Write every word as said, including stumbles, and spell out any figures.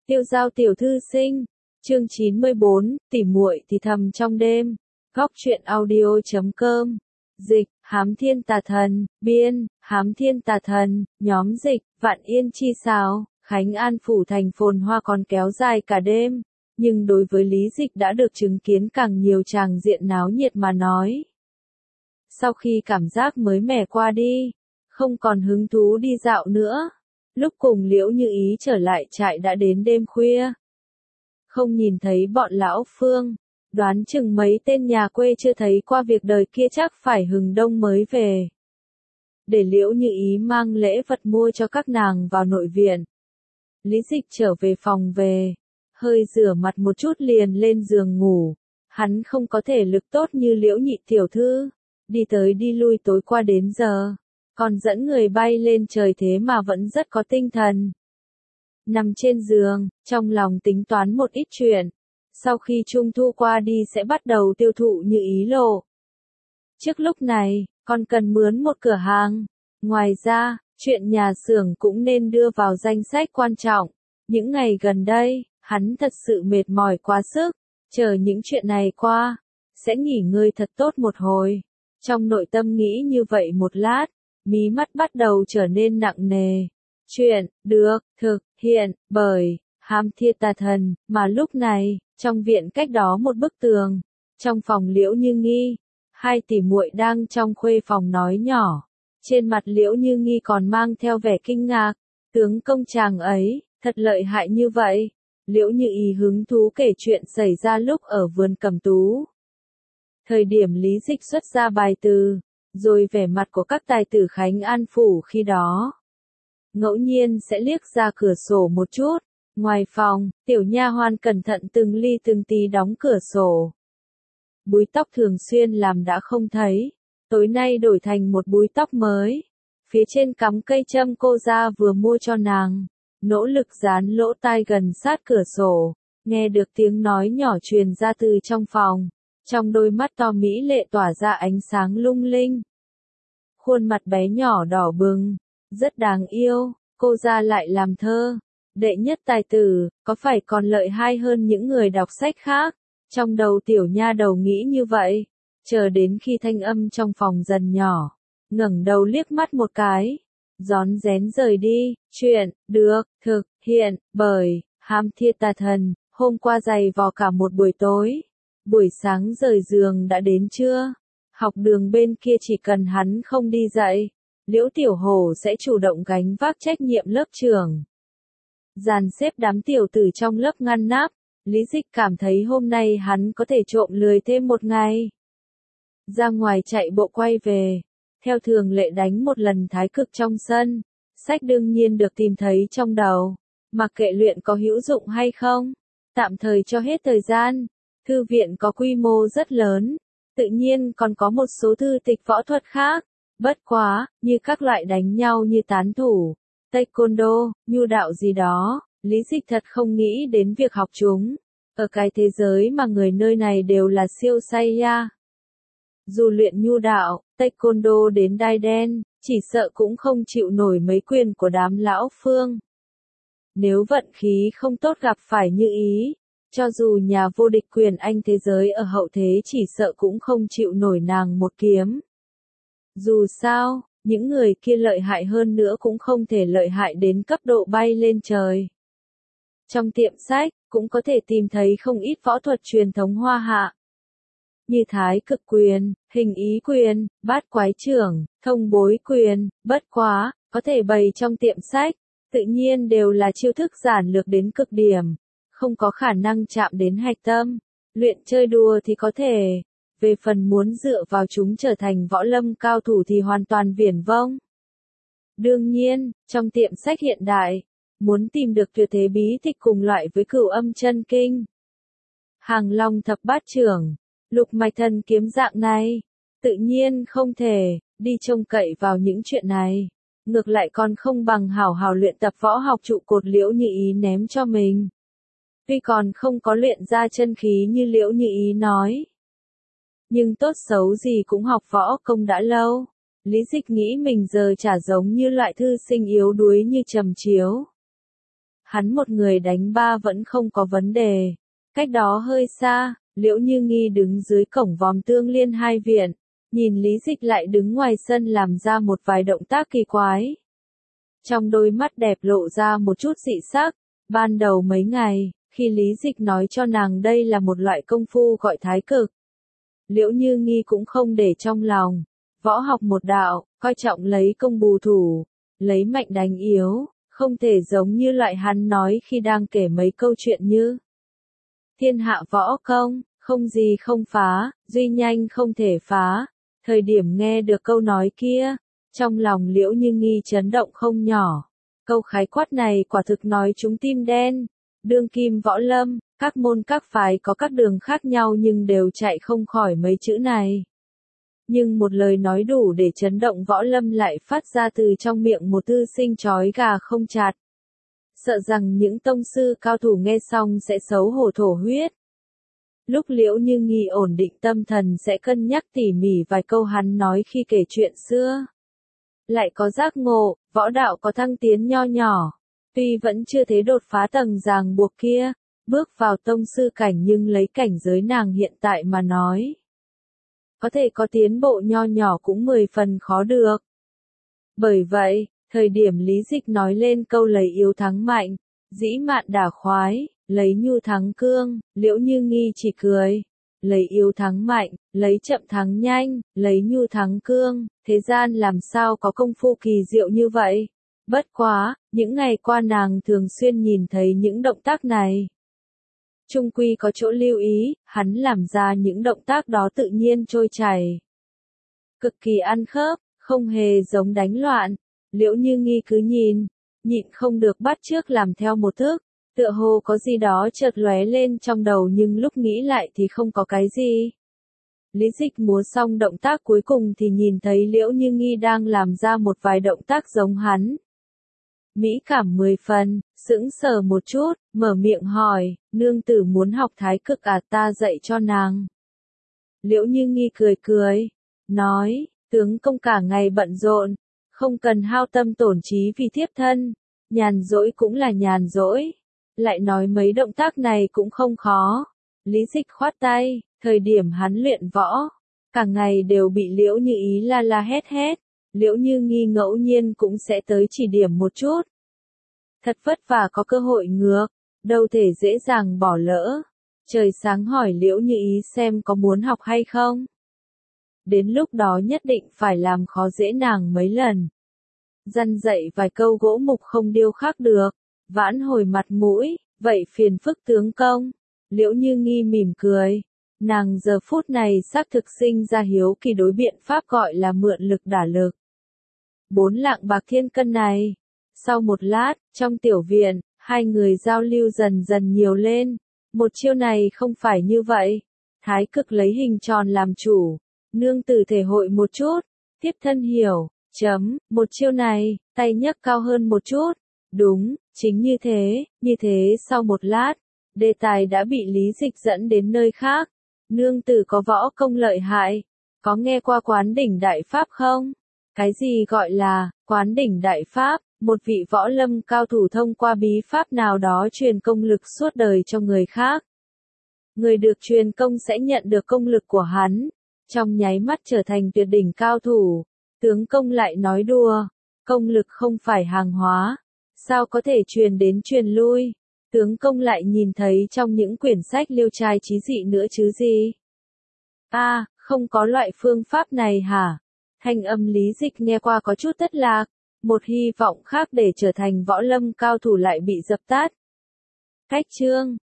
Tiêu giao tiểu thư sinh, chương chín mươi bốn, tỉ muội thì thầm trong đêm. Góc truyện audio chấm com. Dịch, Hám Thiên Tà Thần, biên, Hám Thiên Tà Thần, nhóm dịch, Vạn Yên Chi Sào, Khánh An phủ thành phồn hoa còn kéo dài cả đêm. Nhưng đối với Lý Dịch đã được chứng kiến càng nhiều tràng diện náo nhiệt mà nói. Sau khi cảm giác mới mẻ qua đi, không còn hứng thú đi dạo nữa. Lúc cùng Liễu Như Ý trở lại trại đã đến đêm khuya. Không nhìn thấy bọn lão Phương, đoán chừng mấy tên nhà quê chưa thấy qua việc đời kia chắc phải hừng đông mới về. Để Liễu Như Ý mang lễ vật mua cho các nàng vào nội viện. Lý Dịch trở về phòng về, hơi rửa mặt một chút liền lên giường ngủ. Hắn không có thể lực tốt như Liễu Nhị tiểu thư, đi tới đi lui tối qua đến giờ. Còn dẫn người bay lên trời thế mà vẫn rất có tinh thần. Nằm trên giường, trong lòng tính toán một ít chuyện. Sau khi Trung Thu qua đi sẽ bắt đầu tiêu thụ Như Ý lộ. Trước lúc này, còn cần mướn một cửa hàng. Ngoài ra, chuyện nhà xưởng cũng nên đưa vào danh sách quan trọng. Những ngày gần đây, hắn thật sự mệt mỏi quá sức. Chờ những chuyện này qua, sẽ nghỉ ngơi thật tốt một hồi. Trong nội tâm nghĩ như vậy một lát. Mí mắt bắt đầu trở nên nặng nề. Chuyện, được, thực, hiện, bởi, Hám Thiên Tà Thần, mà lúc này, trong viện cách đó một bức tường, trong phòng Liễu Như Nghi, hai tỷ muội đang trong khuê phòng nói nhỏ. Trên mặt Liễu Như Nghi còn mang theo vẻ kinh ngạc, tướng công chàng ấy, thật lợi hại như vậy. Liễu Như Ý hứng thú kể chuyện xảy ra lúc ở vườn Cẩm Tú. Thời điểm Lý Dịch xuất ra bài từ, rồi vẻ mặt của các tài tử Khánh An phủ khi đó. Ngẫu nhiên sẽ liếc ra cửa sổ một chút, ngoài phòng, tiểu nha hoàn cẩn thận từng ly từng tí đóng cửa sổ. Búi tóc thường xuyên làm đã không thấy, tối nay đổi thành một búi tóc mới. Phía trên cắm cây châm cô ra vừa mua cho nàng, nỗ lực dán lỗ tai gần sát cửa sổ, nghe được tiếng nói nhỏ truyền ra từ trong phòng. Trong đôi mắt to mỹ lệ tỏa ra ánh sáng lung linh. Khuôn mặt bé nhỏ đỏ bừng, rất đáng yêu, cô ra lại làm thơ. Đệ nhất tài tử, có phải còn lợi hại hơn những người đọc sách khác? Trong đầu tiểu nha đầu nghĩ như vậy, chờ đến khi thanh âm trong phòng dần nhỏ, ngẩng đầu liếc mắt một cái, rón rén rời đi. Chuyện, được, thực, hiện, bởi, Hám Thiên Tà Thần, hôm qua giày vò cả một buổi tối. Buổi sáng rời giường đã đến chưa? Học đường bên kia chỉ cần hắn không đi dạy, Liễu Tiểu Hổ sẽ chủ động gánh vác trách nhiệm lớp trưởng. Dàn xếp đám tiểu tử trong lớp ngăn nắp, Lý Dịch cảm thấy hôm nay hắn có thể trộm lười thêm một ngày. Ra ngoài chạy bộ quay về, theo thường lệ đánh một lần thái cực trong sân, sách đương nhiên được tìm thấy trong đầu, mặc kệ luyện có hữu dụng hay không, tạm thời cho hết thời gian. Thư viện có quy mô rất lớn, tự nhiên còn có một số thư tịch võ thuật khác, bất quá, như các loại đánh nhau như tán thủ, taekwondo, nhu đạo gì đó, Lý Dịch thật không nghĩ đến việc học chúng. Ở cái thế giới mà người nơi này đều là siêu say ya. Dù luyện nhu đạo, taekwondo đến đai đen, chỉ sợ cũng không chịu nổi mấy quyền của đám lão Phương. Nếu vận khí không tốt gặp phải Như Ý, cho dù nhà vô địch quyền Anh thế giới ở hậu thế chỉ sợ cũng không chịu nổi nàng một kiếm. Dù sao, những người kia lợi hại hơn nữa cũng không thể lợi hại đến cấp độ bay lên trời. Trong tiệm sách, cũng có thể tìm thấy không ít võ thuật truyền thống Hoa Hạ. Như thái cực quyền, hình ý quyền, bát quái trưởng, thông bối quyền, bất quá, có thể bày trong tiệm sách, tự nhiên đều là chiêu thức giản lược đến cực điểm. Không có khả năng chạm đến hạch tâm, luyện chơi đùa thì có thể, về phần muốn dựa vào chúng trở thành võ lâm cao thủ thì hoàn toàn viển vông. Đương nhiên, trong tiệm sách hiện đại, muốn tìm được tuyệt thế bí tịch cùng loại với Cửu Âm Chân Kinh, Hàng Long Thập Bát Trưởng, Lục Mạch Thần Kiếm dạng này, tự nhiên không thể đi trông cậy vào những chuyện này, ngược lại còn không bằng hảo hảo luyện tập võ học trụ cột Liễu Như Ý ném cho mình. Tuy còn không có luyện ra chân khí như Liễu Như Ý nói, nhưng tốt xấu gì cũng học võ công đã lâu. Lý Dịch nghĩ mình giờ chả giống như loại thư sinh yếu đuối như Trầm Chiếu. hắn một người đánh ba vẫn không có vấn đề. Cách đó hơi xa, Liễu Như Nghi đứng dưới cổng vòm Tương Liên hai viện, nhìn Lý Dịch lại đứng ngoài sân làm ra một vài động tác kỳ quái. Trong đôi mắt đẹp lộ ra một chút dị sắc, ban đầu mấy ngày, khi Lý Dịch nói cho nàng đây là một loại công phu gọi thái cực. Liễu Như Nghi cũng không để trong lòng, võ học một đạo, coi trọng lấy công bù thủ, lấy mạnh đánh yếu, không thể giống như loại hắn nói khi đang kể mấy câu chuyện như thiên hạ võ công, không gì không phá, duy nhanh không thể phá. Thời điểm nghe được câu nói kia, trong lòng Liễu Như Nghi chấn động không nhỏ. Câu khái quát này quả thực nói trúng tim đen. Đương kim võ lâm, các môn các phái có các đường khác nhau nhưng đều chạy không khỏi mấy chữ này. Nhưng một lời nói đủ để chấn động võ lâm lại phát ra từ trong miệng một thư sinh chói gà không chặt. Sợ rằng những tông sư cao thủ nghe xong sẽ xấu hổ thổ huyết. Lúc Liễu Như Nghi ổn định tâm thần sẽ cân nhắc tỉ mỉ vài câu hắn nói khi kể chuyện xưa. Lại có giác ngộ, võ đạo có thăng tiến nho nhỏ. Tuy vẫn chưa thấy đột phá tầng ràng buộc kia, bước vào tông sư cảnh nhưng lấy cảnh giới nàng hiện tại mà nói. Có thể có tiến bộ nho nhỏ cũng mười phần khó được. Bởi vậy, thời điểm Lý Dịch nói lên câu lấy yếu thắng mạnh, dĩ mạn đả khoái, lấy nhu thắng cương, Liễu Như Nghi chỉ cười. Lấy yếu thắng mạnh, lấy chậm thắng nhanh, lấy nhu thắng cương, thế gian làm sao có công phu kỳ diệu như vậy? Bất quá, những ngày qua nàng thường xuyên nhìn thấy những động tác này. Trung quy có chỗ lưu ý, hắn làm ra những động tác đó tự nhiên trôi chảy. Cực kỳ ăn khớp, không hề giống đánh loạn. Liễu Như Nghi cứ nhìn, nhịn không được bắt chước làm theo một thức, tựa hồ có gì đó chợt lóe lên trong đầu nhưng lúc nghĩ lại thì không có cái gì. Lý Dịch múa xong động tác cuối cùng thì nhìn thấy Liễu Như Nghi đang làm ra một vài động tác giống hắn. Mỹ cảm mười phần, sững sờ một chút, mở miệng hỏi, nương tử muốn học thái cực à, ta dạy cho nàng. Liễu Như Nghi cười cười, nói, tướng công cả ngày bận rộn, không cần hao tâm tổn trí vì thiếp thân, nhàn rỗi cũng là nhàn rỗi. Lại nói mấy động tác này cũng không khó. Lý Dịch khoát tay, thời điểm hắn luyện võ, cả ngày đều bị Liễu Như Ý la la hét hét. Liễu Như Nghi ngẫu nhiên cũng sẽ tới chỉ điểm một chút. Thật vất vả có cơ hội ngược, đâu thể dễ dàng bỏ lỡ. Trời sáng hỏi Liễu Như Ý xem có muốn học hay không. Đến lúc đó nhất định phải làm khó dễ nàng mấy lần. Dăn dạy vài câu gỗ mục không điêu khắc được, vãn hồi mặt mũi, vậy phiền phức tướng công. Liễu Như Nghi mỉm cười. Nàng giờ phút này xác thực sinh ra hiếu kỳ đối biện pháp gọi là mượn lực đả lực. Bốn lạng bạc thiên cân này. Sau một lát, trong tiểu viện, hai người giao lưu dần dần nhiều lên. Một chiêu này không phải như vậy. Thái cực lấy hình tròn làm chủ. Nương tử thể hội một chút. Tiếp thân hiểu. Chấm, một chiêu này, tay nhấc cao hơn một chút. Đúng, chính như thế, như thế sau một lát. Đề tài đã bị Lý Dịch dẫn đến nơi khác. Nương tử có võ công lợi hại. Có nghe qua Quán Đỉnh Đại Pháp không? Cái gì gọi là Quán Đỉnh Đại Pháp? Một vị võ lâm cao thủ thông qua bí pháp nào đó truyền công lực suốt đời cho người khác. Người được truyền công sẽ nhận được công lực của hắn, trong nháy mắt trở thành tuyệt đỉnh cao thủ. Tướng công lại nói đùa, công lực không phải hàng hóa, sao có thể truyền đến truyền lui. Tướng công lại nhìn thấy trong những quyển sách liêu trai trí dị nữa chứ gì. A, à, không có loại phương pháp này hả? Thanh âm Lý Dịch nghe qua có chút thất lạc, một hy vọng khác để trở thành võ lâm cao thủ lại bị dập tắt. Cách chương